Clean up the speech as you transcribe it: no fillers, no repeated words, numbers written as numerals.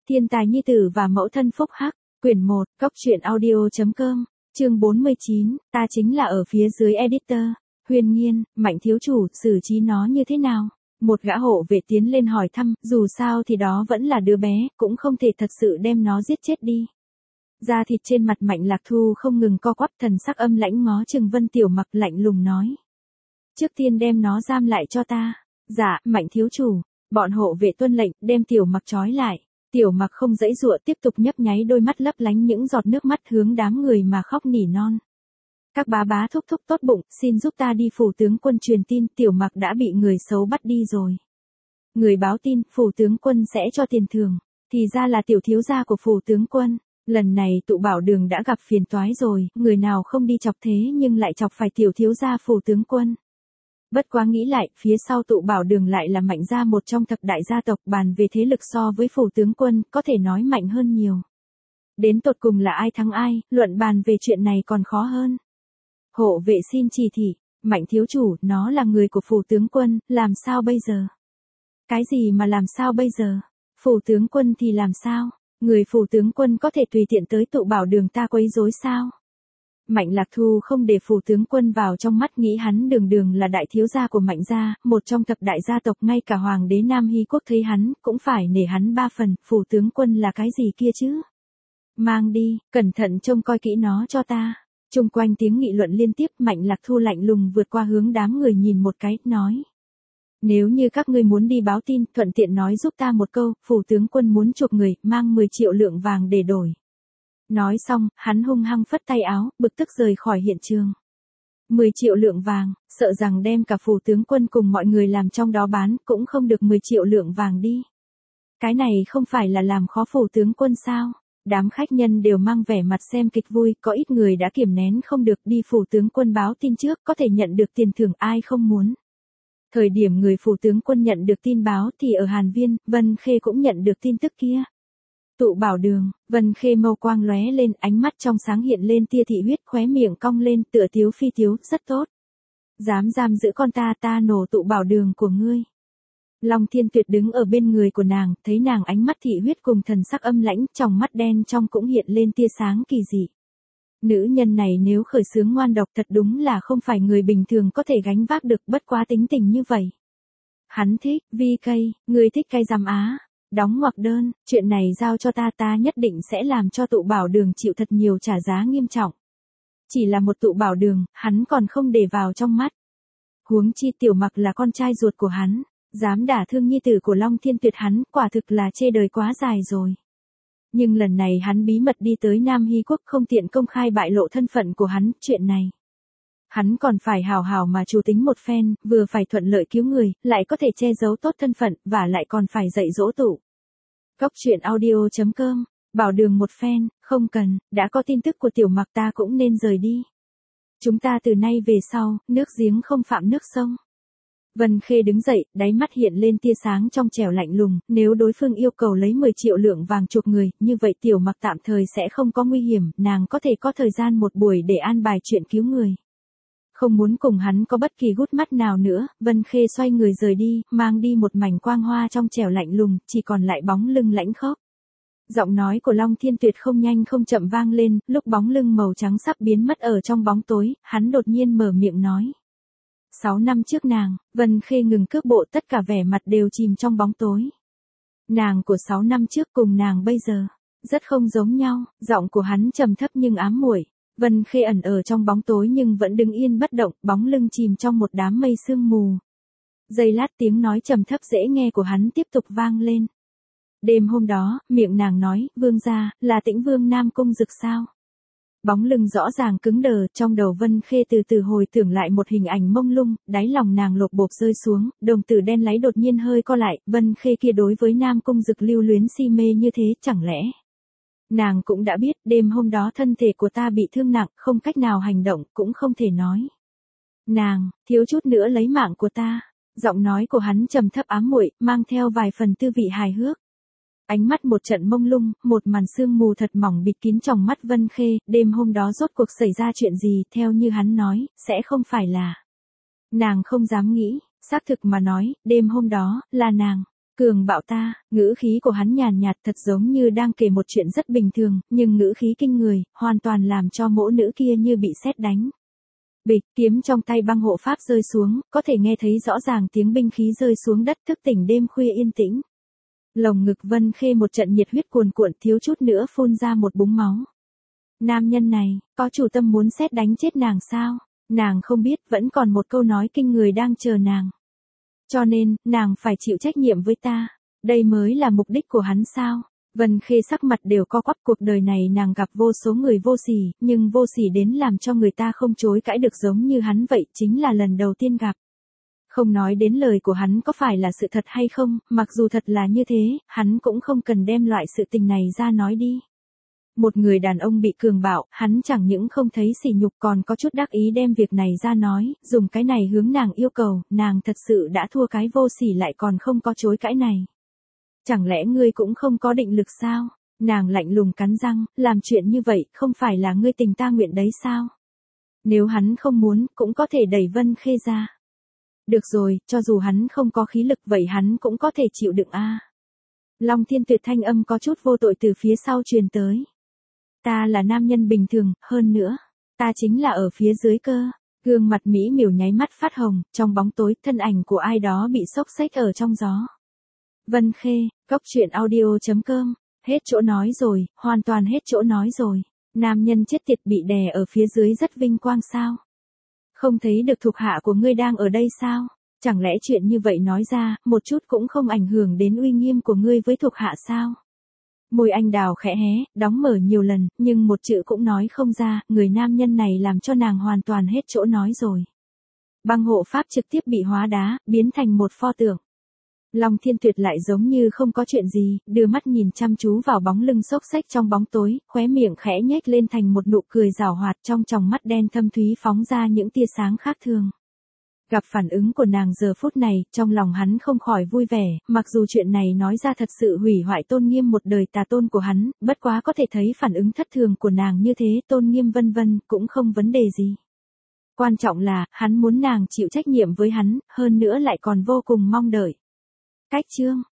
Thiên tài nhi tử và mẫu thân phúc hắc, quyển 1, cốc truyện audio.com, chương 49, ta chính là ở phía dưới editor, Huyền Nghiên, Mạnh thiếu chủ, xử trí nó như thế nào? Một gã hộ vệ tiến lên hỏi thăm, dù sao thì đó vẫn là đứa bé, cũng không thể thật sự đem nó giết chết đi. Da thịt trên mặt Mạnh Lạc Thu không ngừng co quắp, thần sắc âm lãnh ngó chừng Vân Tiểu Mặc, lạnh lùng nói. Trước tiên đem nó giam lại cho ta. Dạ, Mạnh thiếu chủ. Bọn hộ vệ tuân lệnh, đem Tiểu Mặc trói lại. Tiểu Mặc không giãy giụa, tiếp tục nhấp nháy đôi mắt lấp lánh những giọt nước mắt hướng đám người mà khóc nỉ non. Các bá thúc thúc tốt bụng, xin giúp ta đi phủ tướng quân truyền tin, Tiểu Mặc đã bị người xấu bắt đi rồi. Người báo tin, phủ tướng quân sẽ cho tiền thưởng. Thì ra là tiểu thiếu gia của phủ tướng quân. Lần này tụ bảo đường đã gặp phiền toái rồi, người nào không đi chọc thế nhưng lại chọc phải tiểu thiếu gia phủ tướng quân. Bất quá nghĩ lại, phía sau tụ bảo đường lại là Mạnh gia, một trong thập đại gia tộc, bàn về thế lực so với phủ tướng quân, có thể nói mạnh hơn nhiều. Đến tột cùng là ai thắng ai, luận bàn về chuyện này còn khó hơn. Hộ vệ xin chỉ thị, Mạnh thiếu chủ, nó là người của phủ tướng quân, làm sao bây giờ? Cái gì mà làm sao bây giờ? Phủ tướng quân thì làm sao? Người phủ tướng quân có thể tùy tiện tới tụ bảo đường ta quấy rối sao? Mạnh Lạc Thu không để phủ tướng quân vào trong mắt, nghĩ hắn đường là đại thiếu gia của Mạnh gia, một trong thập đại gia tộc, ngay cả hoàng đế Nam Hy quốc thấy hắn, cũng phải nể hắn ba phần, phủ tướng quân là cái gì kia chứ? Mang đi, cẩn thận trông coi kỹ nó cho ta. Chung quanh tiếng nghị luận liên tiếp, Mạnh Lạc Thu lạnh lùng vượt qua hướng đám người nhìn một cái, nói. Nếu như các ngươi muốn đi báo tin, thuận tiện nói giúp ta một câu, phủ tướng quân muốn chuộc người, mang 10 triệu lượng vàng để đổi. Nói xong, hắn hung hăng phất tay áo, bực tức rời khỏi hiện trường. 10 triệu lượng vàng, sợ rằng đem cả phủ tướng quân cùng mọi người làm trong đó bán, cũng không được 10 triệu lượng vàng đi. Cái này không phải là làm khó phủ tướng quân sao? Đám khách nhân đều mang vẻ mặt xem kịch vui, có ít người đã kiềm nén không được, đi phủ tướng quân báo tin trước, có thể nhận được tiền thưởng, ai không muốn. Thời điểm người phủ tướng quân nhận được tin báo thì ở Hàn Viên, Vân Khê cũng nhận được tin tức kia. Tụ bảo đường, Vân Khê mâu quang lóe lên, ánh mắt trong sáng hiện lên tia thị huyết, khóe miệng cong lên, tựa tiếu phi tiếu, rất tốt. Dám giam giữ con ta nổ tụ bảo đường của ngươi. Long Thiên Tuyệt đứng ở bên người của nàng, thấy nàng ánh mắt thị huyết cùng thần sắc âm lãnh, trong mắt đen trong cũng hiện lên tia sáng kỳ dị. Nữ nhân này nếu khởi xướng ngoan độc thật đúng là không phải người bình thường có thể gánh vác được, bất quá tính tình như vậy. Hắn thích, vi cây, người thích cây rằm á. Đóng ngoặc đơn, chuyện này giao cho ta nhất định sẽ làm cho tụ bảo đường chịu thật nhiều trả giá nghiêm trọng. Chỉ là một tụ bảo đường, hắn còn không để vào trong mắt. Huống chi Tiểu Mặc là con trai ruột của hắn, dám đả thương nhi tử của Long Thiên Tuyệt hắn, quả thực là chê đời quá dài rồi. Nhưng lần này hắn bí mật đi tới Nam Hy quốc, không tiện công khai bại lộ thân phận của hắn, chuyện này. Hắn còn phải hào hào mà chủ tính một phen, vừa phải thuận lợi cứu người, lại có thể che giấu tốt thân phận, và lại còn phải dạy dỗ tụ. cốc truyện audio.com, bảo đường một phen, không cần, đã có tin tức của Tiểu Mặc ta cũng nên rời đi. Chúng ta từ nay về sau, nước giếng không phạm nước sông. Vân Khê đứng dậy, đáy mắt hiện lên tia sáng trong trẻo lạnh lùng, nếu đối phương yêu cầu lấy 10 triệu lượng vàng chuộc người, như vậy Tiểu Mặc tạm thời sẽ không có nguy hiểm, nàng có thể có thời gian một buổi để an bài chuyện cứu người. Không muốn cùng hắn có bất kỳ gút mắt nào nữa, Vân Khê xoay người rời đi, mang đi một mảnh quang hoa trong trẻo lạnh lùng, chỉ còn lại bóng lưng lãnh khốc. Giọng nói của Long Thiên Tuyệt không nhanh không chậm vang lên, lúc bóng lưng màu trắng sắp biến mất ở trong bóng tối, hắn đột nhiên mở miệng nói. 6 năm trước nàng, Vân Khê ngừng cước bộ, tất cả vẻ mặt đều chìm trong bóng tối. Nàng của 6 năm trước cùng nàng bây giờ, rất không giống nhau, giọng của hắn trầm thấp nhưng ám muội. Vân Khê ẩn ở trong bóng tối nhưng vẫn đứng yên bất động, bóng lưng chìm trong một đám mây sương mù. Giây lát tiếng nói trầm thấp dễ nghe của hắn tiếp tục vang lên. Đêm hôm đó, miệng nàng nói, vương gia, là Tĩnh Vương Nam Cung Dực sao? Bóng lưng rõ ràng cứng đờ, trong đầu Vân Khê từ từ hồi tưởng lại một hình ảnh mông lung, đáy lòng nàng lột bột rơi xuống, đồng tử đen láy đột nhiên hơi co lại, Vân Khê kia đối với Nam Cung Dực lưu luyến si mê như thế, chẳng lẽ... Nàng cũng đã biết, đêm hôm đó thân thể của ta bị thương nặng, không cách nào hành động, cũng không thể nói. Nàng, thiếu chút nữa lấy mạng của ta. Giọng nói của hắn trầm thấp ám muội, mang theo vài phần tư vị hài hước. Ánh mắt một trận mông lung, một màn sương mù thật mỏng bịt kín tròng mắt Vân Khê, đêm hôm đó rốt cuộc xảy ra chuyện gì, theo như hắn nói, sẽ không phải là. Nàng không dám nghĩ, xác thực mà nói, đêm hôm đó, là nàng. Cường bạo ta, ngữ khí của hắn nhàn nhạt thật giống như đang kể một chuyện rất bình thường, nhưng ngữ khí kinh người, hoàn toàn làm cho mỗ nữ kia như bị sét đánh. Bịch, kiếm trong tay băng hộ pháp rơi xuống, có thể nghe thấy rõ ràng tiếng binh khí rơi xuống đất thức tỉnh đêm khuya yên tĩnh. Lồng ngực Vân Khê một trận nhiệt huyết cuồn cuộn thiếu chút nữa phun ra một búng máu. Nam nhân này, có chủ tâm muốn sét đánh chết nàng sao? Nàng không biết vẫn còn một câu nói kinh người đang chờ nàng. Cho nên, nàng phải chịu trách nhiệm với ta. Đây mới là mục đích của hắn sao? Vân Khê sắc mặt đều co quắp, cuộc đời này nàng gặp vô số người vô sỉ, nhưng vô sỉ đến làm cho người ta không chối cãi được giống như hắn vậy, chính là lần đầu tiên gặp. Không nói đến lời của hắn có phải là sự thật hay không, mặc dù thật là như thế, hắn cũng không cần đem loại sự tình này ra nói đi. Một người đàn ông bị cường bạo, hắn chẳng những không thấy sỉ nhục còn có chút đắc ý đem việc này ra nói, dùng cái này hướng nàng yêu cầu, nàng thật sự đã thua cái vô sỉ lại còn không có chối cãi này. Chẳng lẽ ngươi cũng không có định lực sao? Nàng lạnh lùng cắn răng, làm chuyện như vậy không phải là ngươi tình ta nguyện đấy sao? Nếu hắn không muốn, cũng có thể đẩy Vân Khê ra. Được rồi, cho dù hắn không có khí lực vậy hắn cũng có thể chịu đựng a. Long Thiên Tuyệt thanh âm có chút vô tội từ phía sau truyền tới. Ta là nam nhân bình thường, hơn nữa, ta chính là ở phía dưới cơ. Gương mặt mỹ miều nháy mắt phát hồng, trong bóng tối, thân ảnh của ai đó bị xốc xếch ở trong gió. Vân Khê, Cốc Truyện Audio.com, hết chỗ nói rồi, hoàn toàn hết chỗ nói rồi. Nam nhân chết tiệt bị đè ở phía dưới rất vinh quang sao? Không thấy được thuộc hạ của ngươi đang ở đây sao? Chẳng lẽ chuyện như vậy nói ra, một chút cũng không ảnh hưởng đến uy nghiêm của ngươi với thuộc hạ sao? Môi anh đào khẽ hé, đóng mở nhiều lần, nhưng một chữ cũng nói không ra, người nam nhân này làm cho nàng hoàn toàn hết chỗ nói rồi. Băng hộ pháp trực tiếp bị hóa đá, biến thành một pho tượng. Long Thiên Tuyệt lại giống như không có chuyện gì, đưa mắt nhìn chăm chú vào bóng lưng xốc xếch trong bóng tối, khóe miệng khẽ nhếch lên thành một nụ cười giảo hoạt, trong tròng mắt đen thâm thúy phóng ra những tia sáng khác thường. Gặp phản ứng của nàng giờ phút này, trong lòng hắn không khỏi vui vẻ, mặc dù chuyện này nói ra thật sự hủy hoại tôn nghiêm một đời tà tôn của hắn, bất quá có thể thấy phản ứng thất thường của nàng như thế, tôn nghiêm vân vân, cũng không vấn đề gì. Quan trọng là, hắn muốn nàng chịu trách nhiệm với hắn, hơn nữa lại còn vô cùng mong đợi. Cách chương